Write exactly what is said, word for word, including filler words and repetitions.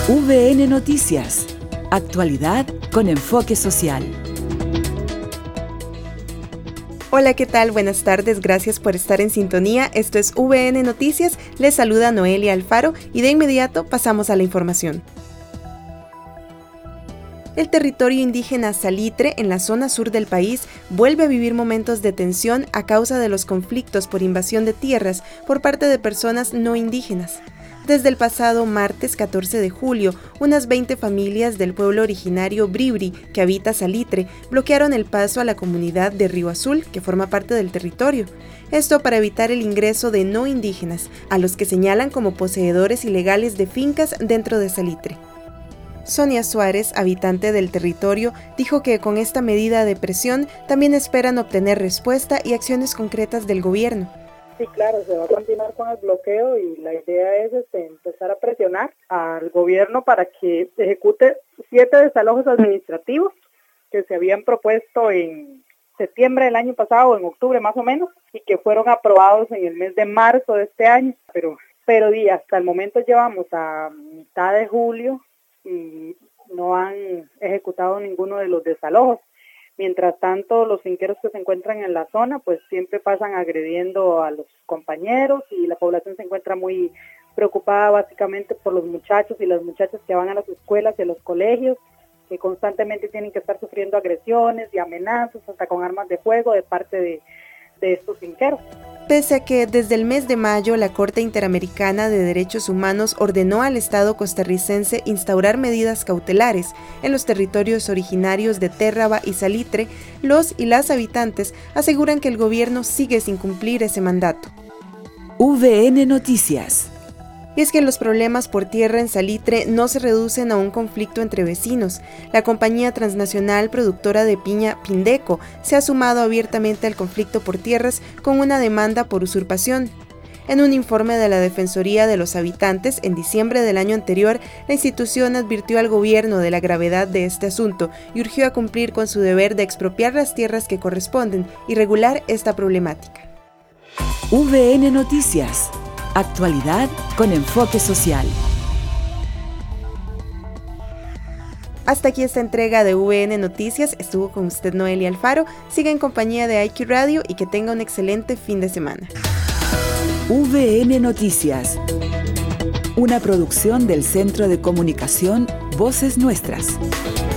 V N Noticias. Actualidad con enfoque social. Hola, ¿qué tal? Buenas tardes, gracias por estar en sintonía. Esto es V N Noticias, les saluda Noelia Alfaro y de inmediato pasamos a la información. El territorio indígena Salitre, en la zona sur del país, vuelve a vivir momentos de tensión a causa de los conflictos por invasión de tierras por parte de personas no indígenas. Desde el pasado martes catorce de julio, unas veinte familias del pueblo originario Bribri, que habita Salitre, bloquearon el paso a la comunidad de Río Azul, que forma parte del territorio. Esto para evitar el ingreso de no indígenas, a los que señalan como poseedores ilegales de fincas dentro de Salitre. Sonia Suárez, habitante del territorio, dijo que con esta medida de presión también esperan obtener respuesta y acciones concretas del gobierno. Sí, claro, se va a continuar con el bloqueo y la idea es este, empezar a presionar al gobierno para que ejecute siete desalojos administrativos que se habían propuesto en septiembre del año pasado, en octubre más o menos, y que fueron aprobados en el mes de marzo de este año. Pero, pero y hasta el momento llevamos a mitad de julio y no han ejecutado ninguno de los desalojos. Mientras tanto, los finqueros que se encuentran en la zona, pues siempre pasan agrediendo a los compañeros y la población se encuentra muy preocupada básicamente por los muchachos y las muchachas que van a las escuelas y a los colegios, que constantemente tienen que estar sufriendo agresiones y amenazas, hasta con armas de fuego de parte de, de estos finqueros. Pese a que desde el mes de mayo la Corte Interamericana de Derechos Humanos ordenó al Estado costarricense instaurar medidas cautelares en los territorios originarios de Térraba y Salitre, los y las habitantes aseguran que el gobierno sigue sin cumplir ese mandato. V N Noticias. Y es que los problemas por tierra en Salitre no se reducen a un conflicto entre vecinos. La compañía transnacional productora de piña Pindeco se ha sumado abiertamente al conflicto por tierras con una demanda por usurpación. En un informe de la Defensoría de los Habitantes, en diciembre del año anterior, la institución advirtió al gobierno de la gravedad de este asunto y urgió a cumplir con su deber de expropiar las tierras que corresponden y regular esta problemática. V N Noticias. Actualidad con enfoque social. Hasta aquí esta entrega de V N Noticias. Estuvo con usted Noelia Alfaro. Siga en compañía de I Q Radio y que tenga un excelente fin de semana. V N Noticias. Una producción del Centro de Comunicación Voces Nuestras.